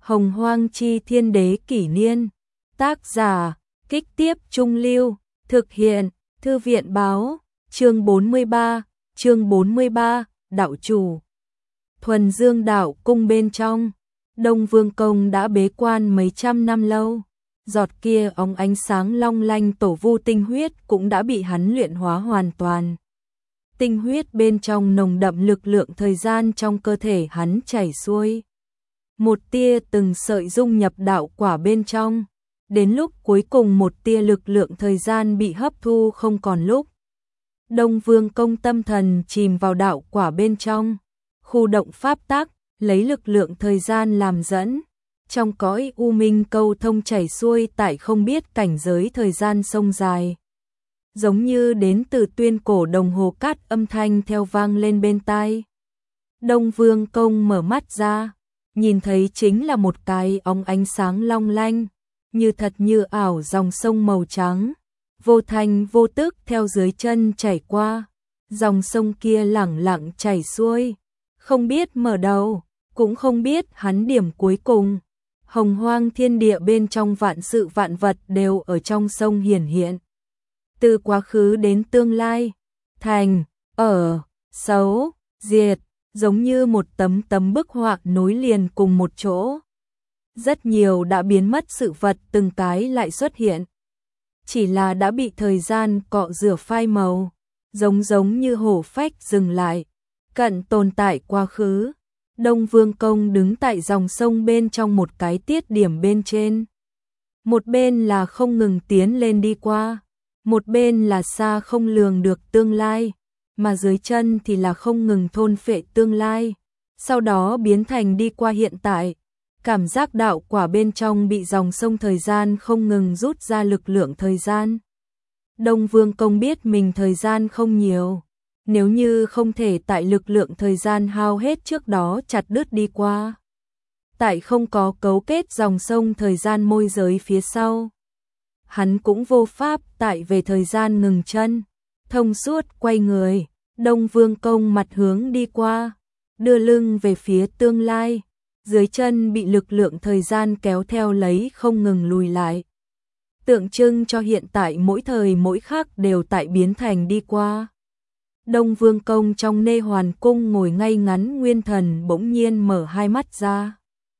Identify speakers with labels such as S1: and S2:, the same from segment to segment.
S1: Hồng Hoang Chi Thiên Đế Kỷ Niên. Tác giả, Kích Tiếp Trung Lưu. Thực hiện, Thư viện Báo. Chương 43, đạo chủ. Thuần Dương đạo cung bên trong, Đông Vương Công đã bế quan mấy trăm năm lâu. Giọt kia óng ánh sáng long lanh tổ vu tinh huyết cũng đã bị hắn luyện hóa hoàn toàn. Tinh huyết bên trong nồng đậm lực lượng thời gian trong cơ thể hắn chảy xuôi. Một tia từng sợi dung nhập đạo quả bên trong. Đến lúc cuối cùng một tia lực lượng thời gian bị hấp thu không còn lúc. Đông Vương Công tâm thần chìm vào đạo quả bên trong. Khu động pháp tắc, lấy lực lượng thời gian làm dẫn. Trong cõi u minh câu thông chảy xuôi tại không biết cảnh giới thời gian sông dài. Giống như đến từ tuyên cổ đồng hồ cát âm thanh theo vang lên bên tai. Đông Vương Công mở mắt ra, nhìn thấy chính là một cái óng ánh sáng long lanh, như thật như ảo dòng sông màu trắng, vô thanh vô tức theo dưới chân chảy qua. Dòng sông kia lẳng lặng chảy xuôi, không biết mở đầu, cũng không biết hắn điểm cuối cùng. Hồng Hoang thiên địa bên trong vạn sự vạn vật đều ở trong sông hiển hiện. Từ quá khứ đến tương lai, thành, ở, xấu, diệt, giống như một tấm bức họa nối liền cùng một chỗ. Rất nhiều đã biến mất sự vật từng cái lại xuất hiện. Chỉ là đã bị thời gian cọ rửa phai màu, giống như hổ phách dừng lại, cận tồn tại quá khứ. Đông Vương Công đứng tại dòng sông bên trong một cái tiết điểm bên trên. Một bên là không ngừng tiến lên đi qua, một bên là xa không lường được tương lai, mà dưới chân thì là không ngừng thôn phệ tương lai, sau đó biến thành đi qua hiện tại. Cảm giác đạo quả bên trong bị dòng sông thời gian không ngừng rút ra lực lượng thời gian. Đông Vương Công biết mình thời gian không nhiều. Nếu như không thể tại lực lượng thời gian hao hết trước đó chặt đứt đi qua. Tại không có cấu kết dòng sông thời gian môi giới phía sau. Hắn cũng vô pháp tại về thời gian ngừng chân. Thông suốt quay người, Đông Vương Công mặt hướng đi qua. Đưa lưng về phía tương lai. Dưới chân bị lực lượng thời gian kéo theo lấy không ngừng lùi lại. Tượng trưng cho hiện tại mỗi thời mỗi khắc đều tại biến thành đi qua. Đông Vương Công trong Nê Hoàn Cung ngồi ngay ngắn nguyên thần bỗng nhiên mở hai mắt ra.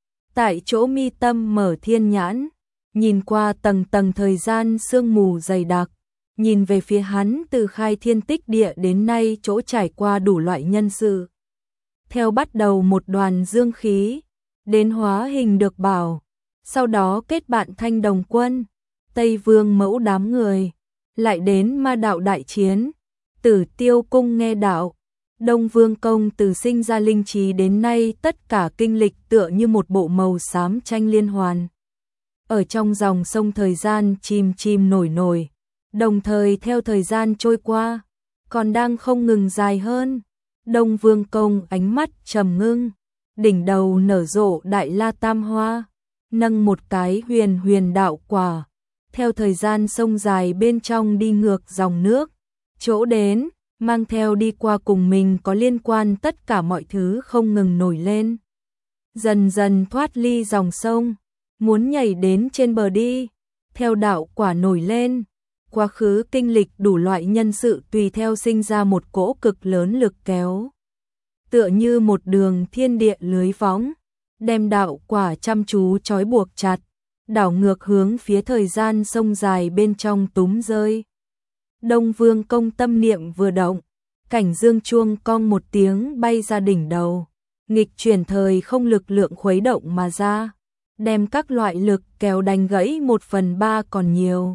S1: Tại chỗ mi tâm mở thiên nhãn, nhìn qua tầng thời gian sương mù dày đặc, nhìn về phía hắn từ khai thiên tích địa đến nay chỗ trải qua đủ loại nhân sự. Theo bắt đầu một đoàn dương khí, đến hóa hình được bảo, sau đó kết bạn Thanh Đồng Quân, Tây Vương Mẫu đám người, lại đến ma đạo đại chiến. Tử Tiêu Cung nghe đạo, Đông Vương Công từ sinh ra linh trí đến nay tất cả kinh lịch tựa như một bộ màu xám tranh liên hoàn. Ở trong dòng sông thời gian chìm nổi, đồng thời theo thời gian trôi qua, còn đang không ngừng dài hơn. Đông Vương Công ánh mắt trầm ngưng, đỉnh đầu nở rộ đại la tam hoa, nâng một cái huyền đạo quả, theo thời gian sông dài bên trong đi ngược dòng nước. Chỗ đến, mang theo đi qua cùng mình có liên quan tất cả mọi thứ không ngừng nổi lên. Dần dần thoát ly dòng sông, muốn nhảy đến trên bờ đi, theo đạo quả nổi lên. Quá khứ kinh lịch đủ loại nhân sự tùy theo sinh ra một cỗ cực lớn lực kéo. Tựa như một đường thiên địa lưới võng, đem đạo quả chăm chú trói buộc chặt, đảo ngược hướng phía thời gian sông dài bên trong túm rơi. Đông Vương Công tâm niệm vừa động, cảnh dương chuông cong một tiếng bay ra đỉnh đầu, nghịch chuyển thời không lực lượng khuấy động mà ra, đem các loại lực kéo đánh gãy 1/3 còn nhiều.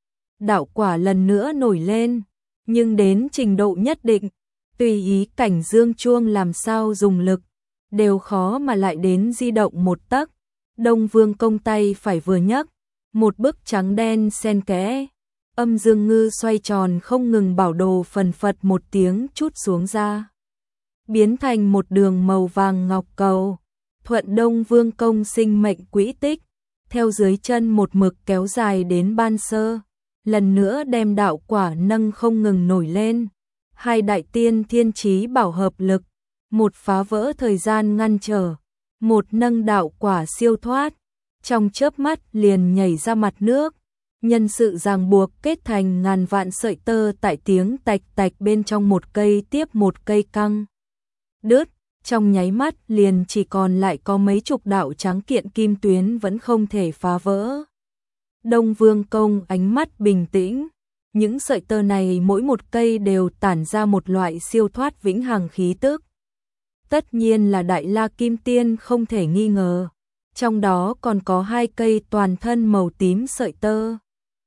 S1: Đạo quả lần nữa nổi lên, nhưng đến trình độ nhất định, tùy ý cảnh dương chuông làm sao dùng lực, đều khó mà lại đến di động một tấc. Đông Vương Công tay phải vừa nhấc, một bức trắng đen xen kẽ. Âm dương ngư xoay tròn không ngừng bảo đồ phần phật một tiếng chút xuống ra. Biến thành một đường màu vàng ngọc cầu. Thuận Đông Vương Công sinh mệnh quỹ tích. Theo dưới chân một mực kéo dài đến ban sơ. Lần nữa đem đạo quả nâng không ngừng nổi lên. Hai đại tiên thiên chí bảo hợp lực. Một phá vỡ thời gian ngăn trở. một nâng đạo quả siêu thoát, trong chớp mắt liền nhảy ra mặt nước. Nhân sự ràng buộc kết thành ngàn vạn sợi tơ tại tiếng tạch tạch bên trong một cây tiếp một cây căng đứt, trong nháy mắt liền chỉ còn lại có mấy chục đạo tráng kiện kim tuyến vẫn không thể phá vỡ. Đông Vương Công ánh mắt bình tĩnh, những sợi tơ này mỗi một cây đều tản ra một loại siêu thoát vĩnh hằng khí tức. Tất nhiên là Đại La Kim Tiên không thể nghi ngờ, trong đó còn có 2 cây toàn thân màu tím sợi tơ.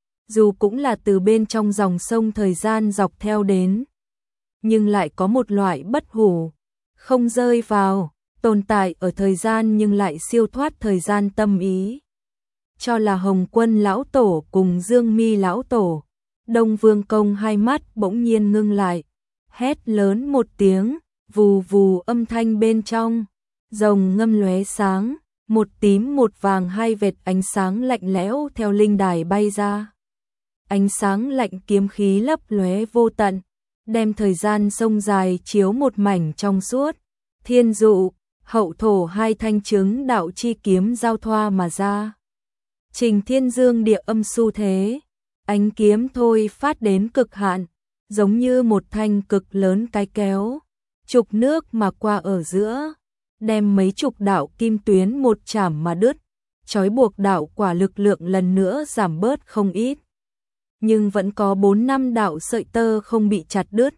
S1: Dù cũng là từ bên trong dòng sông thời gian dọc theo đến, nhưng lại có một loại bất hủ, không rơi vào, tồn tại ở thời gian nhưng lại siêu thoát thời gian tâm ý. Cho là Hồng Quân lão tổ cùng Dương Mi lão tổ. Đông Vương Công hai mắt bỗng nhiên ngưng lại, hét lớn một tiếng, vù vù âm thanh bên trong, rồng ngâm lóe sáng, một tím một vàng 2 vệt ánh sáng lạnh lẽo theo linh đài bay ra. Ánh sáng lạnh kiếm khí lấp lóe vô tận, đem thời gian sông dài chiếu một mảnh trong suốt. Thiên dụ, hậu thổ 2 thanh chứng đạo chi kiếm giao thoa mà ra. Trình Thiên Dương địa âm xu thế, ánh kiếm thôi phát đến cực hạn, giống như một thanh cực lớn cái kéo, trục nước mà qua ở giữa, đem mấy chục đạo kim tuyến một chảm mà đứt, trói buộc đạo quả lực lượng lần nữa giảm bớt không ít. Nhưng vẫn có 4-5 đạo sợi tơ không bị chặt đứt.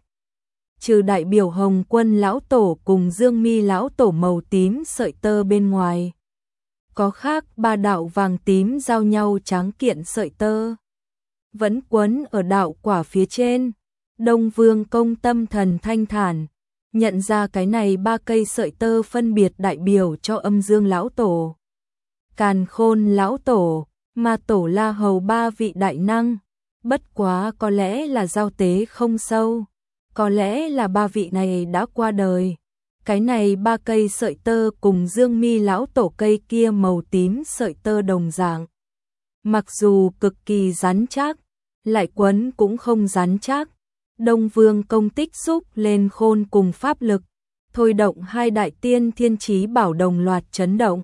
S1: Trừ đại biểu Hồng Quân lão tổ cùng Dương Mi lão tổ màu tím sợi tơ bên ngoài, có khác 3 đạo vàng tím giao nhau tráng kiện sợi tơ vẫn quấn ở đạo quả phía trên. Đông Vương Công tâm thần thanh thản, nhận ra cái này 3 cây sợi tơ phân biệt đại biểu cho Âm Dương lão tổ, Càn Khôn lão tổ, Ma tổ La Hầu 3 vị đại năng. Bất quá có lẽ là giao tế không sâu, có lẽ là 3 vị này đã qua đời. Cái này 3 cây sợi tơ cùng Dương Mi lão tổ cây kia màu tím sợi tơ đồng dạng. Mặc dù cực kỳ rắn chắc, lại quấn cũng không rắn chắc. Đông Vương Công tích xúc lên khôn cùng pháp lực, thôi động 2 đại tiên thiên chí bảo đồng loạt chấn động.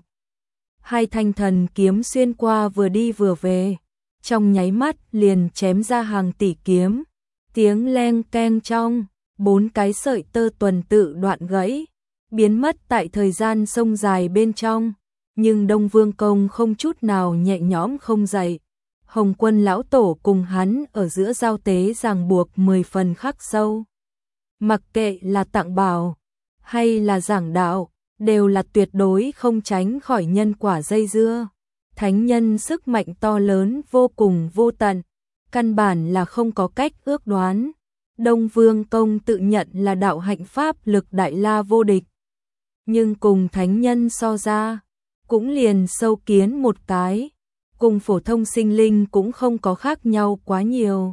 S1: 2 thanh thần kiếm xuyên qua vừa đi vừa về, trong nháy mắt liền chém ra hàng tỷ kiếm. Tiếng leng keng trong, 4 cái sợi tơ tuần tự đoạn gãy, biến mất tại thời gian sông dài bên trong. Nhưng Đông Vương Công không chút nào nhẹ nhõm không dậy. Hồng Quân lão tổ cùng hắn ở giữa giao tế ràng buộc 10 phần khắc sâu. Mặc kệ là tặng bảo hay là giảng đạo, đều là tuyệt đối không tránh khỏi nhân quả dây dưa. Thánh nhân sức mạnh to lớn vô cùng vô tận, căn bản là không có cách ước đoán. Đông Vương Công tự nhận là đạo hạnh pháp lực đại la vô địch, nhưng cùng thánh nhân so ra, cũng liền sâu kiến một cái, cùng phổ thông sinh linh cũng không có khác nhau quá nhiều.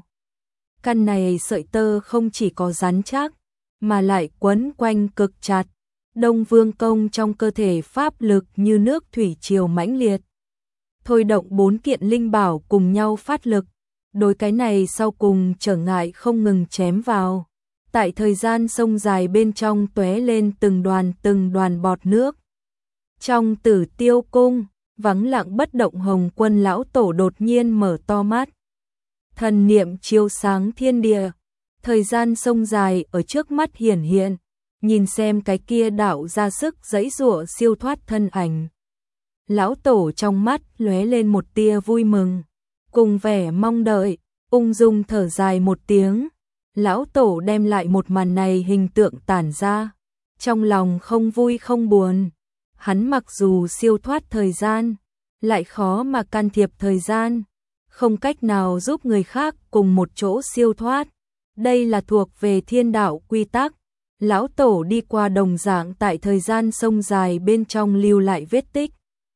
S1: Căn này sợi tơ không chỉ có rắn chắc, mà lại quấn quanh cực chặt. Đông Vương Công trong cơ thể pháp lực như nước thủy triều mãnh liệt, thôi động 4 kiện linh bảo cùng nhau phát lực, đối cái này sau cùng trở ngại không ngừng chém vào. Tại thời gian sông dài bên trong tóe lên từng đoàn bọt nước. Trong Tử Tiêu Cung, vắng lặng bất động Hồng Quân lão tổ đột nhiên mở to mắt. Thần niệm chiếu sáng thiên địa, thời gian sông dài ở trước mắt hiển hiện, nhìn xem cái kia đạo ra sức giãy giụa siêu thoát thân ảnh. Lão tổ trong mắt lóe lên một tia vui mừng, cùng vẻ mong đợi, ung dung thở dài một tiếng. Lão tổ đem lại một màn này hình tượng tản ra, trong lòng không vui không buồn. Hắn mặc dù siêu thoát thời gian, lại khó mà can thiệp thời gian, không cách nào giúp người khác cùng một chỗ siêu thoát. Đây là thuộc về thiên đạo quy tắc. Lão tổ đi qua đồng dạng tại thời gian sông dài bên trong lưu lại vết tích.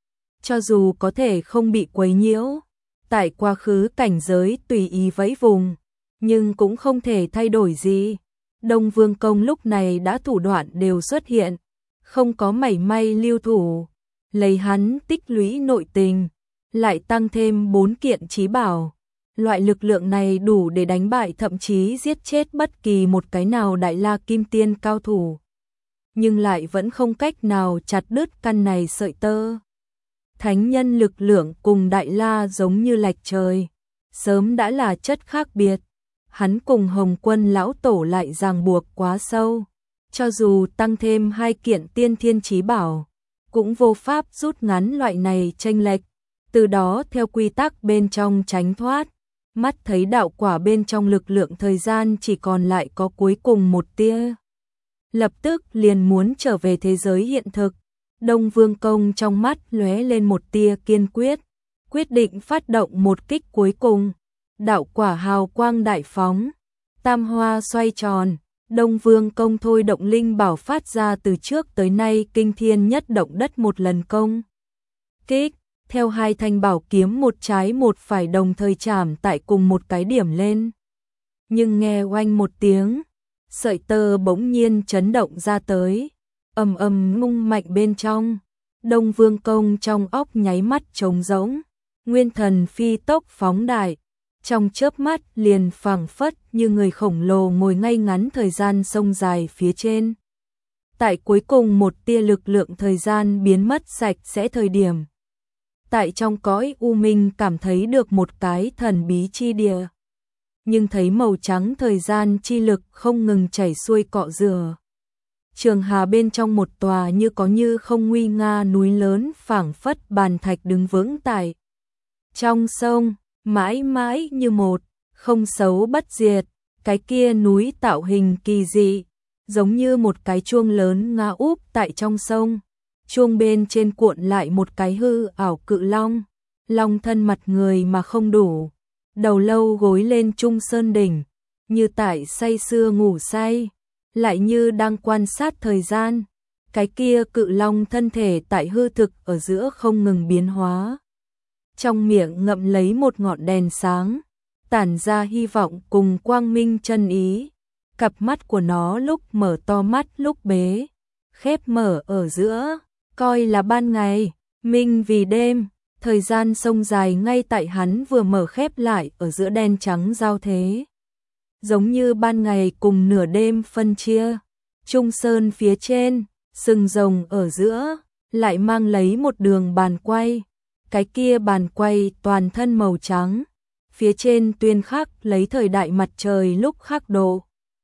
S1: Cho dù có thể không bị quấy nhiễu, tại quá khứ cảnh giới tùy ý vẫy vùng, nhưng cũng không thể thay đổi gì. Đông Vương Công lúc này đã thủ đoạn đều xuất hiện, không có mảy may lưu thủ, lấy hắn tích lũy nội tình, lại tăng thêm 4 kiện chí bảo. Loại lực lượng này đủ để đánh bại thậm chí giết chết bất kỳ một cái nào đại la kim tiên cao thủ. nhưng lại vẫn không cách nào chặt đứt căn này sợi tơ. Thánh nhân lực lượng cùng Đại La giống như lệch trời, sớm đã là chất khác biệt. Hắn cùng Hồng Quân lão tổ lại ràng buộc quá sâu, cho dù tăng thêm 2 kiện tiên thiên chí bảo, cũng vô pháp rút ngắn loại này chênh lệch, từ đó theo quy tắc bên trong tránh thoát. Mắt thấy đạo quả bên trong lực lượng thời gian chỉ còn lại có cuối cùng một tia, lập tức liền muốn trở về thế giới hiện thực. Đông Vương Công trong mắt lóe lên một tia kiên quyết, quyết định phát động một kích cuối cùng. Đạo quả hào quang đại phóng, tam hoa xoay tròn, Đông Vương Công thôi động linh bảo phát ra từ trước tới nay kinh thiên nhất động đất một lần công kích, theo 2 thanh bảo kiếm một trái một phải đồng thời chạm tại cùng một cái điểm lên. Nhưng nghe oanh một tiếng, sợi tơ bỗng nhiên chấn động ra tới, ầm ầm ngung mạnh bên trong. Đông Vương Công trong óc nháy mắt trống rỗng, nguyên thần phi tốc phóng đại, trong chớp mắt liền phảng phất như người khổng lồ ngồi ngay ngắn thời gian sông dài phía trên. Tại cuối cùng một tia lực lượng thời gian biến mất sạch sẽ thời điểm, tại trong cõi u minh cảm thấy được một cái thần bí chi địa, nhưng thấy màu trắng thời gian chi lực không ngừng chảy xuôi cọ rửa. Trường hà bên trong một tòa như có như không nguy nga núi lớn phảng phất bàn thạch đứng vững tại trong sông, mãi mãi như một, không xấu bất diệt. Cái kia núi tạo hình kỳ dị, giống như một cái chuông lớn ngã úp tại trong sông. Chuông bên trên cuộn lại một cái hư ảo cự long, long thân mặt người mà không đủ, đầu lâu gối lên trung sơn đỉnh, như tại say sưa ngủ say, lại như đang quan sát thời gian. Cái kia cự long thân thể tại hư thực ở giữa không ngừng biến hóa, trong miệng ngậm lấy một ngọn đèn sáng, tản ra hy vọng cùng quang minh chân ý. Cặp mắt của nó lúc mở to mắt lúc bế khép mở ở giữa, coi là ban ngày, minh vì đêm. Thời gian sông dài ngay tại hắn vừa mở khép lại ở giữa đen trắng giao thế, giống như ban ngày cùng nửa đêm phân chia. Trung sơn phía trên, sừng rồng ở giữa, lại mang lấy một đường bàn quay. Cái kia bàn quay toàn thân màu trắng, phía trên tuyên khắc lấy thời đại mặt trời lúc khắc độ.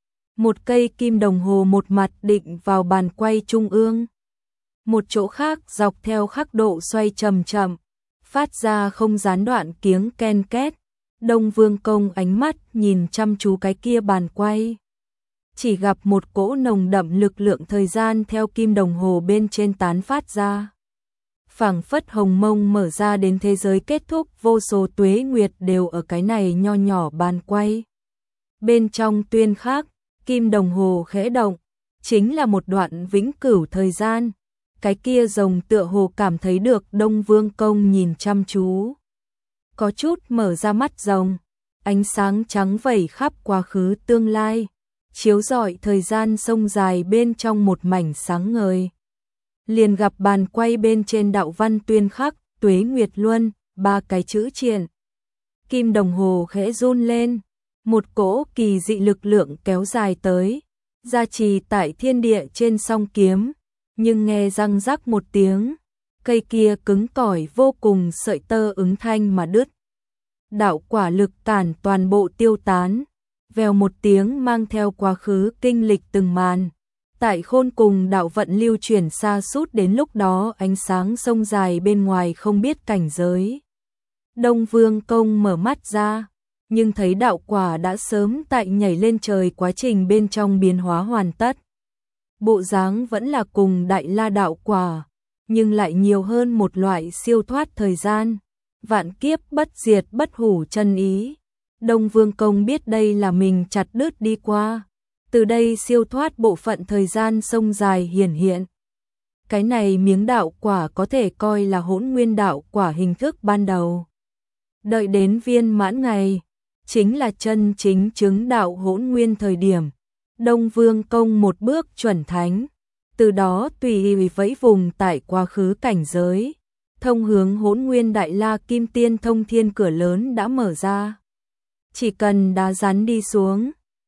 S1: Một cây kim đồng hồ một mặt định vào bàn quay trung ương, một chỗ khác dọc theo khắc độ xoay chậm chậm, phát ra không gián đoạn tiếng ken két. Đông Vương Công ánh mắt nhìn chăm chú cái kia bàn quay, chỉ gặp một cỗ nồng đậm lực lượng thời gian theo kim đồng hồ bên trên tán phát ra, phảng phất hồng mông mở ra đến thế giới kết thúc. Vô số tuế nguyệt đều ở cái này nho nhỏ bàn quay bên trong tuyên khắc. Kim đồng hồ khẽ động, chính là một đoạn vĩnh cửu thời gian. Cái kia rồng tựa hồ cảm thấy được Đông Vương Công nhìn chăm chú, có chút mở ra mắt rồng, ánh sáng trắng vẩy khắp quá khứ tương lai, chiếu rọi thời gian sông dài bên trong một mảnh sáng ngời. Liền gặp bàn quay bên trên đạo văn tuyên khắc tuế nguyệt luân, 3 cái chữ triện. Kim đồng hồ khẽ run lên, một cỗ kỳ dị lực lượng kéo dài tới, gia trì tại thiên địa trên song kiếm, nhưng nghe răng rắc một tiếng, cây kia cứng cỏi vô cùng sợi tơ ứng thanh mà đứt. Đạo quả lực cản toàn bộ tiêu tán, vèo một tiếng mang theo quá khứ kinh lịch từng màn. Tại khôn cùng đạo vận lưu chuyển xa sút đến lúc đó ánh sáng sông dài bên ngoài không biết cảnh giới. Đông Vương Công mở mắt ra, nhưng thấy đạo quả đã sớm tại nhảy lên trời quá trình bên trong biến hóa hoàn tất. Bộ dáng vẫn là cùng Đại La đạo quả, nhưng lại nhiều hơn một loại siêu thoát thời gian, vạn kiếp bất diệt bất hủ chân ý. Đông Vương Công biết đây là mình chặt đứt đi qua, từ đây siêu thoát bộ phận thời gian sông dài hiển hiện. Cái này miếng đạo quả có thể coi là hỗn nguyên đạo quả hình thức ban đầu. Đợi đến viên mãn ngày, chính là chân chính chứng đạo hỗn nguyên thời điểm. Đông Vương Công một bước chuẩn thánh, từ đó tùy vẫy vùng tại quá khứ cảnh giới, thông hướng hỗn nguyên Đại La Kim Tiên thông thiên cửa lớn đã mở ra. Chỉ cần đá rắn đi xuống,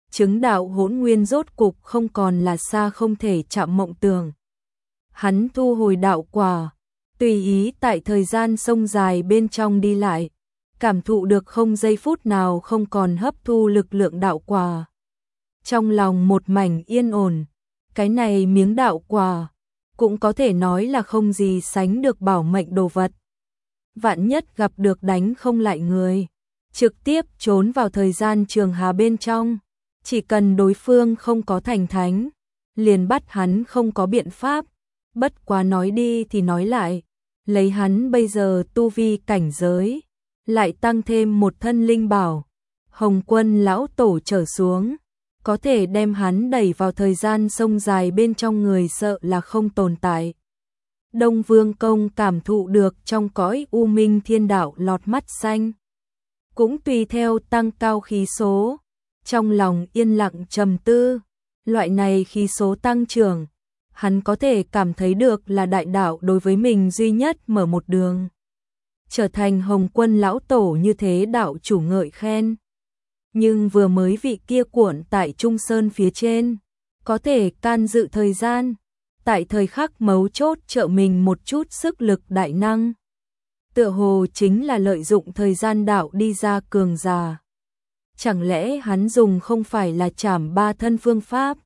S1: chứng đạo hỗn nguyên rốt cục không còn là xa không thể chạm mộng tưởng. Hắn thu hồi đạo quả, tùy ý tại thời gian sông dài bên trong đi lại, cảm thụ được không giây phút nào không còn hấp thu lực lượng đạo quả. Trong lòng một mảnh yên ổn, cái này miếng đạo quả cũng có thể nói là không gì sánh được bảo mệnh đồ vật. Vạn nhất gặp được đánh không lại người, trực tiếp trốn vào thời gian trường hà bên trong, chỉ cần đối phương không có thành thánh, liền bắt hắn không có biện pháp. Bất quá nói đi thì nói lại, lấy hắn bây giờ tu vi cảnh giới, lại tăng thêm một thân linh bảo, Hồng Quân lão tổ trở xuống, có thể đem hắn đẩy vào thời gian sông dài bên trong người sợ là không tồn tại. Đông Vương Công cảm thụ được trong cõi u minh thiên đạo lọt mắt xanh, cũng tùy theo tăng cao khí số, trong lòng yên lặng trầm tư, loại này khí số tăng trưởng, hắn có thể cảm thấy được là đại đạo đối với mình duy nhất mở một đường. Trở thành Hồng Quân lão tổ như thế đạo chủ ngợi khen. Nhưng vừa mới vị kia cuộn tại Trung Sơn phía trên, có thể can dự thời gian, tại thời khắc mấu chốt trợ mình một chút sức lực đại năng. Tựa hồ chính là lợi dụng thời gian đạo đi ra cường giả. Chẳng lẽ hắn dùng không phải là trảm ba thân phương pháp?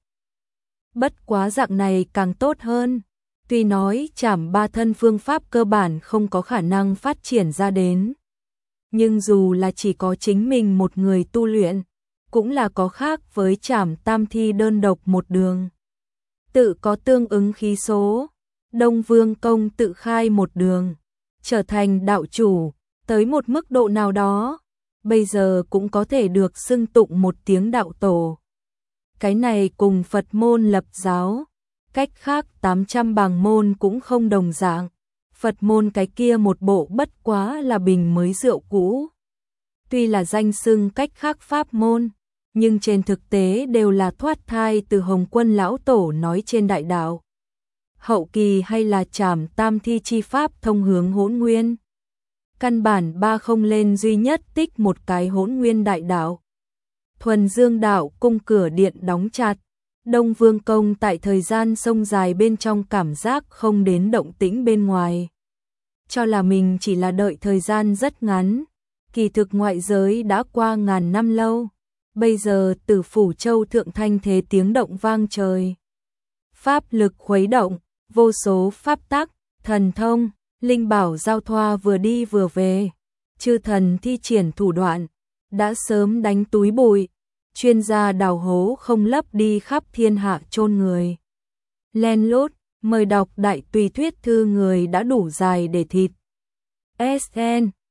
S1: Bất quá dạng này càng tốt hơn. Tuy nói trảm ba thân phương pháp cơ bản không có khả năng phát triển ra đến. Nhưng dù là chỉ có chính mình một người tu luyện, cũng là có khác với trảm tam thi đơn độc một đường. Tự có tương ứng khí số, Đông Vương Công tự khai một đường, trở thành đạo chủ, tới một mức độ nào đó, bây giờ cũng có thể được xưng tụng một tiếng đạo tổ. Cái này cùng Phật môn lập giáo, cách khác 800 bàng môn cũng không đồng dạng. Phật môn cái kia một bộ bất quá là bình mới rượu cũ. Tuy là danh xưng cách khác pháp môn, nhưng trên thực tế đều là thoát thai từ Hồng Quân lão tổ nói trên đại đạo. Hậu kỳ hay là trảm tam thi chi pháp thông hướng hỗn nguyên. Căn bản ba không lên duy nhất tích một cái hỗn nguyên đại đạo. Thuần Dương đạo cung cửa điện đóng chặt. Đông Vương Công tại thời gian sông dài bên trong cảm giác không đến động tĩnh bên ngoài. Cho là mình chỉ là đợi thời gian rất ngắn, kỳ thực ngoại giới đã qua ngàn năm lâu. Bây giờ Tử Phủ Châu thượng thanh thế tiếng động vang trời. Pháp lực khuấy động, vô số pháp tắc, thần thông, linh bảo giao thoa vừa đi vừa về. Chư thần thi triển thủ đoạn, đã sớm đánh túi bụi. Chuyên gia đào hố không lấp đi khắp thiên hạ chôn người. Len lút, mời đọc đại tùy thuyết thư người đã đủ dài để thịt. SN